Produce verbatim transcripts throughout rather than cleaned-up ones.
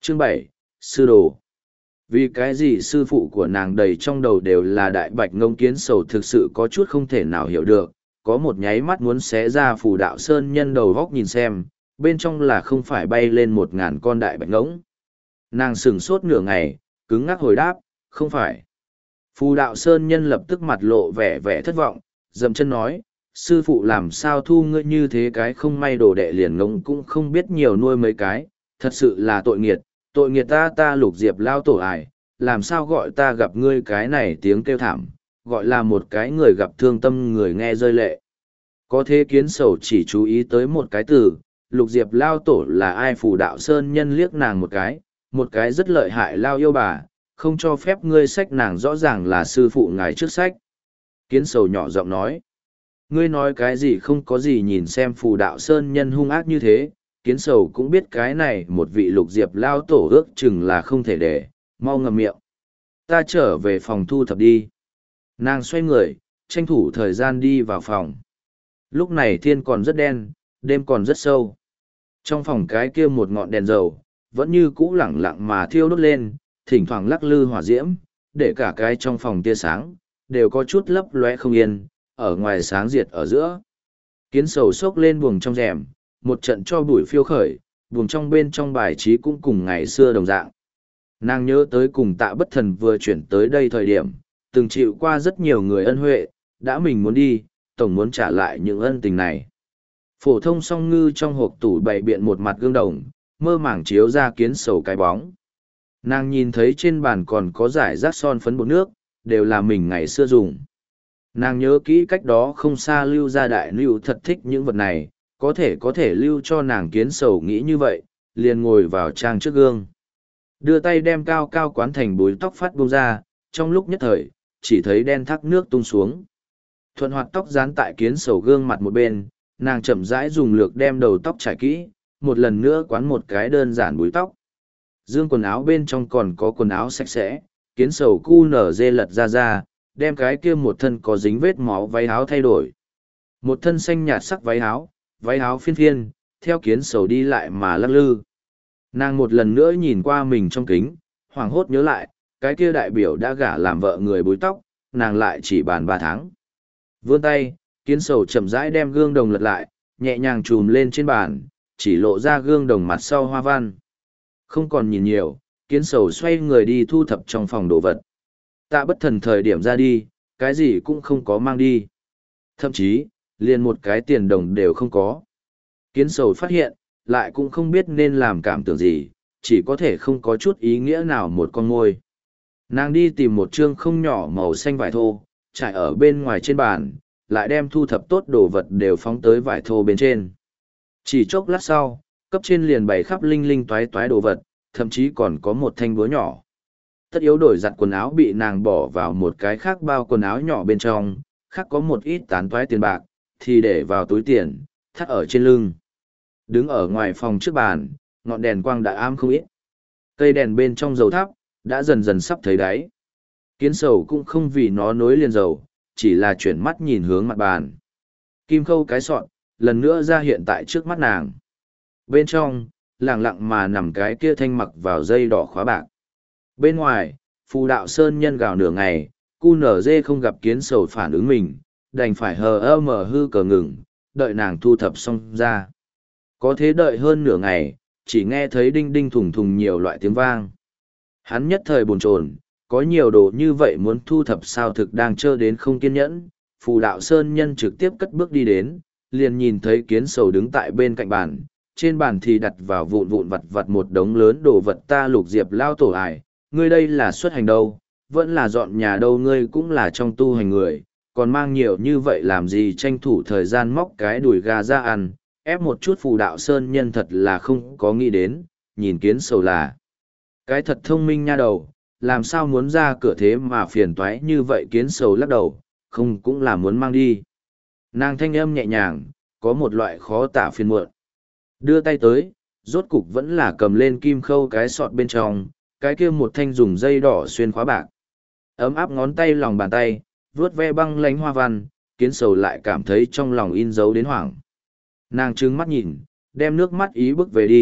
Chương bảy, Sư Đồ. Vì cái gì sư phụ của nàng đầy trong đầu đều là đại bạch ngông kiến sầu thực sự có chút không thể nào hiểu được, có một nháy mắt muốn xé ra phù đạo sơn nhân đầu góc nhìn xem, bên trong là không phải bay lên một ngàn con đại bạch ngỗng. Nàng sửng sốt nửa ngày, cứng ngắc hồi đáp, không phải. Phù đạo sơn nhân lập tức mặt lộ vẻ vẻ thất vọng, dậm chân nói, sư phụ làm sao thu ngươi như thế cái không may đồ đệ liền ngỗng cũng không biết nhiều nuôi mấy cái, thật sự là tội nghiệt, tội nghiệt ta ta lục diệp lao tổ ải, làm sao gọi ta gặp ngươi cái này tiếng kêu thảm, gọi là một cái người gặp thương tâm người nghe rơi lệ. Có thế kiến sầu chỉ chú ý tới một cái từ, lục diệp lao tổ là ai? Phù đạo sơn nhân liếc nàng một cái, một cái rất lợi hại lao yêu bà, không cho phép ngươi sách nàng rõ ràng là sư phụ ngài trước sách. Kiến sầu nhỏ giọng nói, ngươi nói cái gì không có gì, nhìn xem phù đạo sơn nhân hung ác như thế, kiến sầu cũng biết cái này một vị lục diệp lao tổ ước chừng là không thể để, mau ngậm miệng. Ta trở về phòng thu thập đi. Nàng xoay người, tranh thủ thời gian đi vào phòng. Lúc này thiên còn rất đen, đêm còn rất sâu. Trong phòng cái kia một ngọn đèn dầu, vẫn như cũ lẳng lặng mà thiêu đốt lên, thỉnh thoảng lắc lư hỏa diễm, để cả cái trong phòng tia sáng, đều có chút lấp lóe không yên, ở ngoài sáng diệt ở giữa. Kiến sầu sốc lên buồng trong rèm, một trận cho bụi phiêu khởi, buồng trong bên trong bài trí cũng cùng ngày xưa đồng dạng. Nàng nhớ tới cùng Tạ Bất Thần vừa chuyển tới đây thời điểm, từng chịu qua rất nhiều người ân huệ, đã mình muốn đi, tổng muốn trả lại những ân tình này. Phổ thông song ngư trong hộp tủ bày biện một mặt gương đồng, mơ màng chiếu ra kiến sầu cái bóng. Nàng nhìn thấy trên bàn còn có giải rác son phấn bột nước, đều là mình ngày xưa dùng. Nàng nhớ kỹ cách đó không xa Lưu gia đại lưu thật thích những vật này, có thể có thể lưu cho nàng kiến sầu nghĩ như vậy, liền ngồi vào trang trước gương. Đưa tay đem cao cao quán thành búi tóc phát bông ra, trong lúc nhất thời, chỉ thấy đen thác nước tung xuống. Thuận hoạt tóc dán tại kiến sầu gương mặt một bên, nàng chậm rãi dùng lược đem đầu tóc trải kỹ, một lần nữa quán một cái đơn giản búi tóc. Dương quần áo bên trong còn có quần áo sạch sẽ, kiến sầu cu nở dê lật ra ra, đem cái kia một thân có dính vết máu váy áo thay đổi. Một thân xanh nhạt sắc váy áo, váy áo phiên phiên, theo kiến sầu đi lại mà lắc lư. Nàng một lần nữa nhìn qua mình trong kính, hoảng hốt nhớ lại, cái kia đại biểu đã gả làm vợ người búi tóc, nàng lại chỉ bàn ba tháng. Vươn tay, kiến sầu chậm rãi đem gương đồng lật lại, nhẹ nhàng chùm lên trên bàn, chỉ lộ ra gương đồng mặt sau hoa văn. Không còn nhìn nhiều, kiến sầu xoay người đi thu thập trong phòng đồ vật. Tạ Bất Thần thời điểm ra đi, cái gì cũng không có mang đi. Thậm chí, liền một cái tiền đồng đều không có. Kiến sầu phát hiện, lại cũng không biết nên làm cảm tưởng gì, chỉ có thể không có chút ý nghĩa nào một con môi. Nàng đi tìm một chương không nhỏ màu xanh vải thô, trải ở bên ngoài trên bàn, lại đem thu thập tốt đồ vật đều phóng tới vải thô bên trên. Chỉ chốc lát sau, cấp trên liền bày khắp linh linh toái toái đồ vật, thậm chí còn có một thanh búa nhỏ. Tất yếu đổi giặt quần áo bị nàng bỏ vào một cái khác bao quần áo nhỏ bên trong, khác có một ít tán toái tiền bạc, thì để vào túi tiền, thắt ở trên lưng. Đứng ở ngoài phòng trước bàn, ngọn đèn quang đã ám không ít. Cây đèn bên trong dầu thắp, đã dần dần sắp thấy đáy. Kiến sầu cũng không vì nó nối liền dầu, chỉ là chuyển mắt nhìn hướng mặt bàn. Kim khâu cái sọn, lần nữa ra hiện tại trước mắt nàng. Bên trong, lặng lặng mà nằm cái kia thanh mặc vào dây đỏ khóa bạc. Bên ngoài, phù đạo sơn nhân gào nửa ngày, cu nở dê không gặp kiến sầu phản ứng mình, đành phải hờ ơ mở hư cờ ngừng, đợi nàng thu thập xong ra. Có thế đợi hơn nửa ngày, chỉ nghe thấy đinh đinh thùng thùng nhiều loại tiếng vang. Hắn nhất thời bồn chồn, có nhiều đồ như vậy muốn thu thập sao thực đang trơ đến không kiên nhẫn. Phù đạo sơn nhân trực tiếp cất bước đi đến, liền nhìn thấy kiến sầu đứng tại bên cạnh bàn, trên bàn thì đặt vào vụn vụn vặt vặt một đống lớn đồ vật. Ta lục diệp lao tổ ải, ngươi đây là xuất hành đâu, vẫn là dọn nhà đâu, ngươi cũng là trong tu hành người, còn mang nhiều như vậy làm gì, tranh thủ thời gian móc cái đùi gà ra ăn, ép một chút. Phù đạo sơn nhân thật là không có nghĩ đến, nhìn kiến sầu là cái thật thông minh nha đầu, làm sao muốn ra cửa thế mà phiền toái như vậy. Kiến sầu lắc đầu, không cũng là muốn mang đi. Nàng thanh âm nhẹ nhàng, có một loại khó tả phiền muộn. Đưa tay tới, rốt cục vẫn là cầm lên kim khâu cái sọt bên trong, cái kia một thanh dùng dây đỏ xuyên khóa bạc. Ấm áp ngón tay lòng bàn tay, vuốt ve băng lánh hoa văn, kiến sầu lại cảm thấy trong lòng in dấu đến hoảng. Nàng trừng mắt nhìn, đem nước mắt ý bước về đi,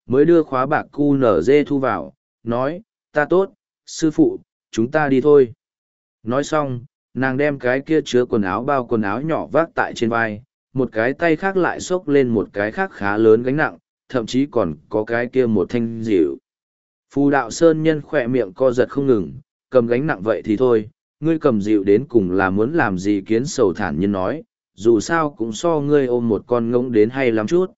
mới đưa khóa bạc cu nở dê thu vào, nói, ta tốt, sư phụ, chúng ta đi thôi. Nói xong, nàng đem cái kia chứa quần áo bao quần áo nhỏ vác tại trên vai, một cái tay khác lại xốc lên một cái khác khá lớn gánh nặng, thậm chí còn có cái kia một thanh dịu. Phù đạo sơn nhân khỏe miệng co giật không ngừng, cầm gánh nặng vậy thì thôi, ngươi cầm dịu đến cùng là muốn làm gì, kiến sầu thản nhiên nói, dù sao cũng so ngươi ôm một con ngỗng đến hay lắm chút.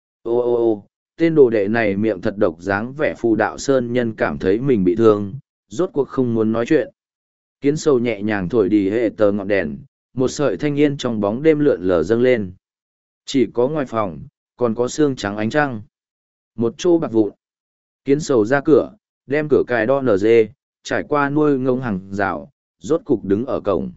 Ô ô ô, tên đồ đệ này miệng thật độc, dáng vẻ phù đạo sơn nhân cảm thấy mình bị thương, rốt cuộc không muốn nói chuyện. Kiến sầu nhẹ nhàng thổi đi hệ tờ ngọn đèn, một sợi thanh yên trong bóng đêm lượn lờ dâng lên. Chỉ có ngoài phòng, còn có xương trắng ánh trăng. Một chỗ bạc vụn. Kiến sầu ra cửa, đem cửa cài đo nở dê, trải qua nuôi ngông hàng rào, rốt cục đứng ở cổng.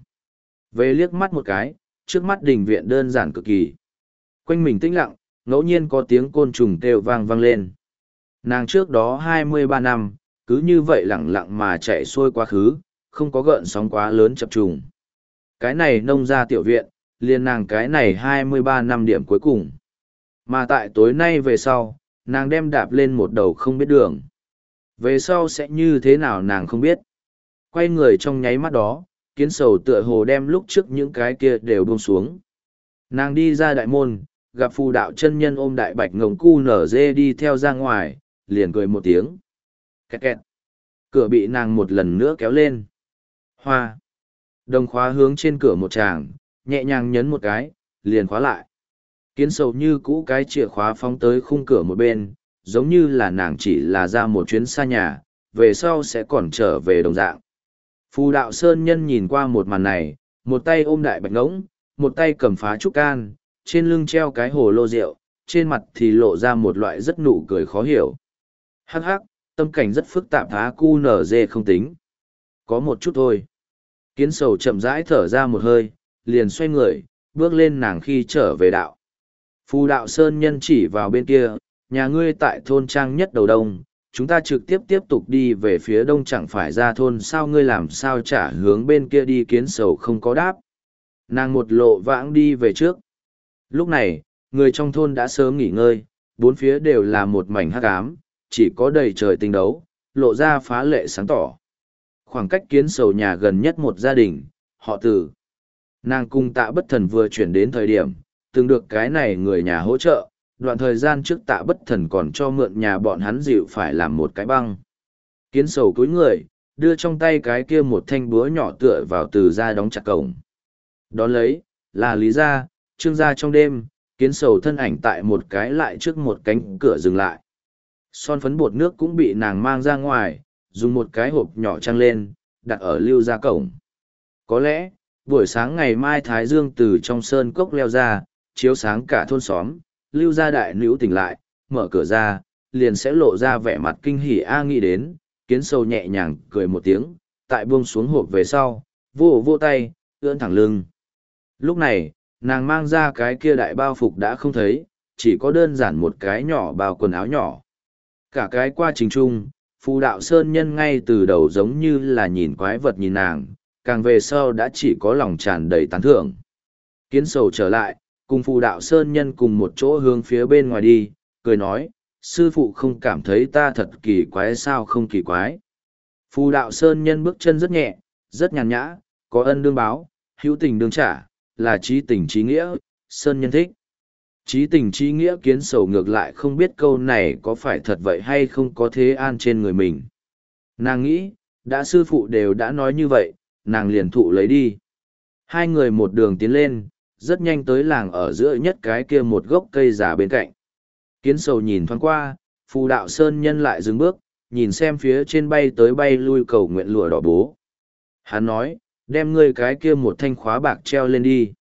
Về liếc mắt một cái, trước mắt đình viện đơn giản cực kỳ. Quanh mình tĩnh lặng, ngẫu nhiên có tiếng côn trùng kêu vang vang lên. Nàng trước đó hai mươi ba năm, cứ như vậy lặng lặng mà chạy xuôi quá khứ, không có gợn sóng quá lớn chập trùng. Cái này nông ra tiểu viện, liền nàng cái này hai mươi ba năm điểm cuối cùng. Mà tại tối nay về sau, nàng đem đạp lên một đầu không biết đường. Về sau sẽ như thế nào nàng không biết. Quay người trong nháy mắt đó, kiến sầu tựa hồ đem lúc trước những cái kia đều buông xuống. Nàng đi ra đại môn, gặp phù đạo chân nhân ôm đại bạch ngồng cu nở dê đi theo ra ngoài, liền cười một tiếng. Kẹt kẹt. Cửa bị nàng một lần nữa kéo lên. Hoa. Đồng khóa hướng trên cửa một tràng, nhẹ nhàng nhấn một cái, liền khóa lại. Kiến sầu như cũ cái chìa khóa phóng tới khung cửa một bên, giống như là nàng chỉ là ra một chuyến xa nhà, về sau sẽ còn trở về đồng dạng. Phù đạo sơn nhân nhìn qua một màn này, một tay ôm đại bạch ngỗng, một tay cầm phá trúc can, trên lưng treo cái hồ lô rượu, trên mặt thì lộ ra một loại rất nụ cười khó hiểu. Hắc hắc, tâm cảnh rất phức tạp, há cu nở dê không tính. Có một chút thôi. Kiến sầu chậm rãi thở ra một hơi, liền xoay người, bước lên nàng khi trở về đạo. Phù đạo sơn nhân chỉ vào bên kia, nhà ngươi tại thôn trang nhất đầu đông, chúng ta trực tiếp tiếp tục đi về phía đông, chẳng phải ra thôn sao, ngươi làm sao trả hướng bên kia đi, kiến sầu không có đáp. Nàng một lộ vãng đi về trước. Lúc này, người trong thôn đã sớm nghỉ ngơi, bốn phía đều là một mảnh hắc ám, chỉ có đầy trời tinh đấu, lộ ra phá lệ sáng tỏ. Khoảng cách kiến sầu nhà gần nhất một gia đình, họ Từ. Nàng cùng Tạ Bất Thần vừa chuyển đến thời điểm, từng được cái này người nhà hỗ trợ, đoạn thời gian trước Tạ Bất Thần còn cho mượn nhà bọn hắn dịu phải làm một cái băng. Kiến sầu cúi người, đưa trong tay cái kia một thanh búa nhỏ tựa vào Từ ra đóng chặt cổng. Đón lấy, là Lý gia, Trương gia. Trong đêm, kiến sầu thân ảnh tại một cái lại trước một cánh cửa dừng lại. Son phấn bột nước cũng bị nàng mang ra ngoài, dùng một cái hộp nhỏ trăng lên, đặt ở lưu gia cổng. Có lẽ, buổi sáng ngày mai thái dương từ trong sơn cốc leo ra, chiếu sáng cả thôn xóm, lưu gia đại nữ tỉnh lại, mở cửa ra, liền sẽ lộ ra vẻ mặt kinh hỉ. A nghĩ đến, kiến sầu nhẹ nhàng cười một tiếng, tại buông xuống hộp về sau, vô vô tay, ưỡn thẳng lưng. Lúc này, nàng mang ra cái kia đại bao phục đã không thấy, chỉ có đơn giản một cái nhỏ bao quần áo nhỏ. Cả cái quá trình chung, phù đạo sơn nhân ngay từ đầu giống như là nhìn quái vật nhìn nàng, càng về sau đã chỉ có lòng tràn đầy tán thưởng. Kiến sầu trở lại, cùng phù đạo sơn nhân cùng một chỗ hướng phía bên ngoài đi, cười nói, sư phụ không cảm thấy ta thật kỳ quái sao? Không kỳ quái. Phù đạo sơn nhân bước chân rất nhẹ, rất nhàn nhã, có ân đương báo, hữu tình đương trả, là trí tình trí nghĩa, sơn nhân thích. Trí tình trí nghĩa, kiến sầu ngược lại không biết câu này có phải thật vậy hay không, có thế an trên người mình. Nàng nghĩ, đã sư phụ đều đã nói như vậy, nàng liền thụ lấy đi. Hai người một đường tiến lên, rất nhanh tới làng ở giữa nhất cái kia một gốc cây già bên cạnh. Kiến sầu nhìn thoáng qua, phù đạo sơn nhân lại dừng bước, nhìn xem phía trên bay tới bay lui cầu nguyện lụa đỏ bố. Hắn nói, đem ngươi cái kia một thanh khóa bạc treo lên đi.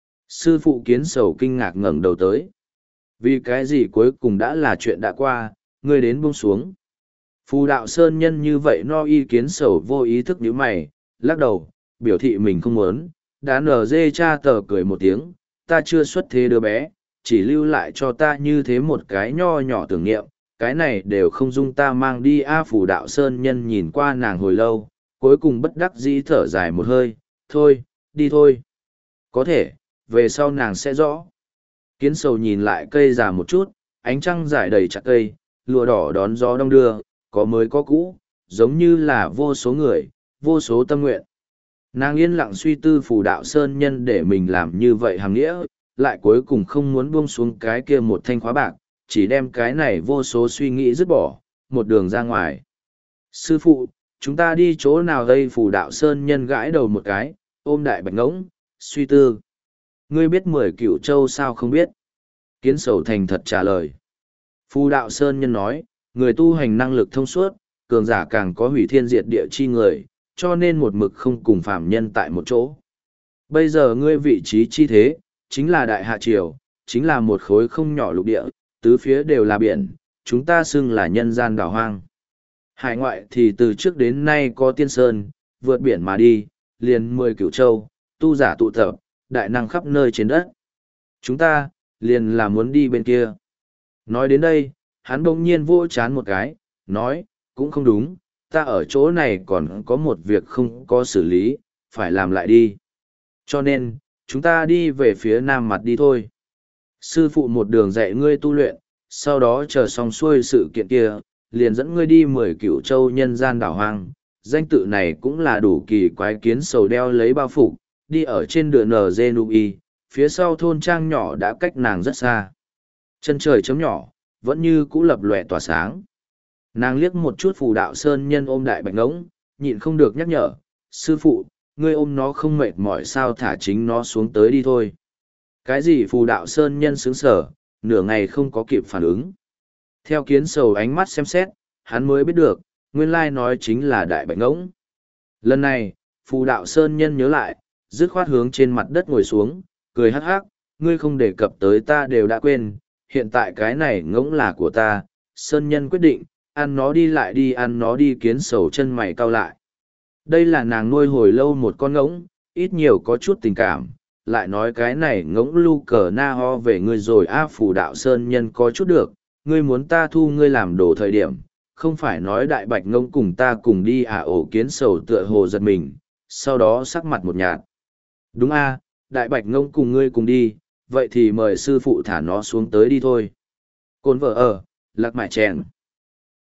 Sư phụ kiến sầu kinh ngạc ngẩng đầu tới. Vì cái gì cuối cùng đã là chuyện đã qua, ngươi đến buông xuống. Phù đạo sơn nhân như vậy no y, kiến sầu vô ý thức nhíu mày, lắc đầu, biểu thị mình không muốn. Đã nở dê cha tờ cười một tiếng, ta chưa xuất thế đứa bé, chỉ lưu lại cho ta như thế một cái nho nhỏ tưởng niệm, cái này đều không dung ta mang đi. A phù đạo sơn nhân nhìn qua nàng hồi lâu, cuối cùng bất đắc dĩ thở dài một hơi, thôi, đi thôi. Có thể, về sau nàng sẽ rõ. Kiến sầu nhìn lại cây già một chút, ánh trăng rải đầy chặt cây, lụa đỏ đón gió đong đưa, có mới có cũ, giống như là vô số người, vô số tâm nguyện. Nàng yên lặng suy tư phù đạo sơn nhân để mình làm như vậy hàng nghĩa, lại cuối cùng không muốn buông xuống cái kia một thanh khóa bạc, chỉ đem cái này vô số suy nghĩ dứt bỏ, một đường ra ngoài. Sư phụ, chúng ta đi chỗ nào đây? Phù đạo sơn nhân gãi đầu một cái, ôm đại bạch ngỗng, suy tư. Ngươi biết mười cửu châu sao không biết? Kiến sầu thành thật trả lời. Phù đạo sơn nhân nói, người tu hành năng lực thông suốt, cường giả càng có hủy thiên diệt địa chi người, cho nên một mực không cùng phàm nhân tại một chỗ. Bây giờ ngươi vị trí chi thế, chính là đại hạ triều, chính là một khối không nhỏ lục địa, tứ phía đều là biển, chúng ta xưng là nhân gian đảo hoang. Hải ngoại thì từ trước đến nay có tiên sơn, vượt biển mà đi, liền mười cửu châu, tu giả tụ tập, đại năng khắp nơi trên đất. Chúng ta, liền là muốn đi bên kia. Nói đến đây, hắn bỗng nhiên vỗ chán một cái, nói, cũng không đúng, ta ở chỗ này còn có một việc không có xử lý, phải làm lại đi. Cho nên, chúng ta đi về phía nam mặt đi thôi. Sư phụ một đường dạy ngươi tu luyện, sau đó chờ xong xuôi sự kiện kia, liền dẫn ngươi đi mười cửu châu nhân gian đảo hoang. Danh tự này cũng là đủ kỳ quái. Kiến sầu đeo lấy bao phục, đi ở trên đường N Genui, phía sau thôn trang nhỏ đã cách nàng rất xa. Chân trời chấm nhỏ, vẫn như cũ lập lòe tỏa sáng. Nàng liếc một chút phù đạo sơn nhân ôm đại bạch ngỗng, nhịn không được nhắc nhở, sư phụ, ngươi ôm nó không mệt mỏi sao, thả chính nó xuống tới đi thôi. Cái gì? Phù đạo sơn nhân sướng sở, nửa ngày không có kịp phản ứng. Theo kiến sầu ánh mắt xem xét, hắn mới biết được, nguyên lai nói chính là đại bạch ngỗng. Lần này, phù đạo sơn nhân nhớ lại, dứt khoát hướng trên mặt đất ngồi xuống, cười hắc hắc, ngươi không đề cập tới ta đều đã quên, hiện tại cái này ngỗng là của ta. Sơn nhân quyết định, ăn nó đi, lại đi ăn nó đi. Kiến sầu chân mày cau lại. Đây là nàng nuôi hồi lâu một con ngỗng, ít nhiều có chút tình cảm, lại nói cái này ngỗng lu cờ na ho về ngươi rồi. A phù đạo sơn nhân có chút được, ngươi muốn ta thu ngươi làm đồ thời điểm, không phải nói đại bạch ngỗng cùng ta cùng đi à? Ổ kiến sầu tựa hồ giật mình, sau đó sắc mặt một nhạt. Đúng a, đại bạch ngỗng cùng ngươi cùng đi, vậy thì mời sư phụ thả nó xuống tới đi thôi. Cồn vợ ở, lạc mải chèn.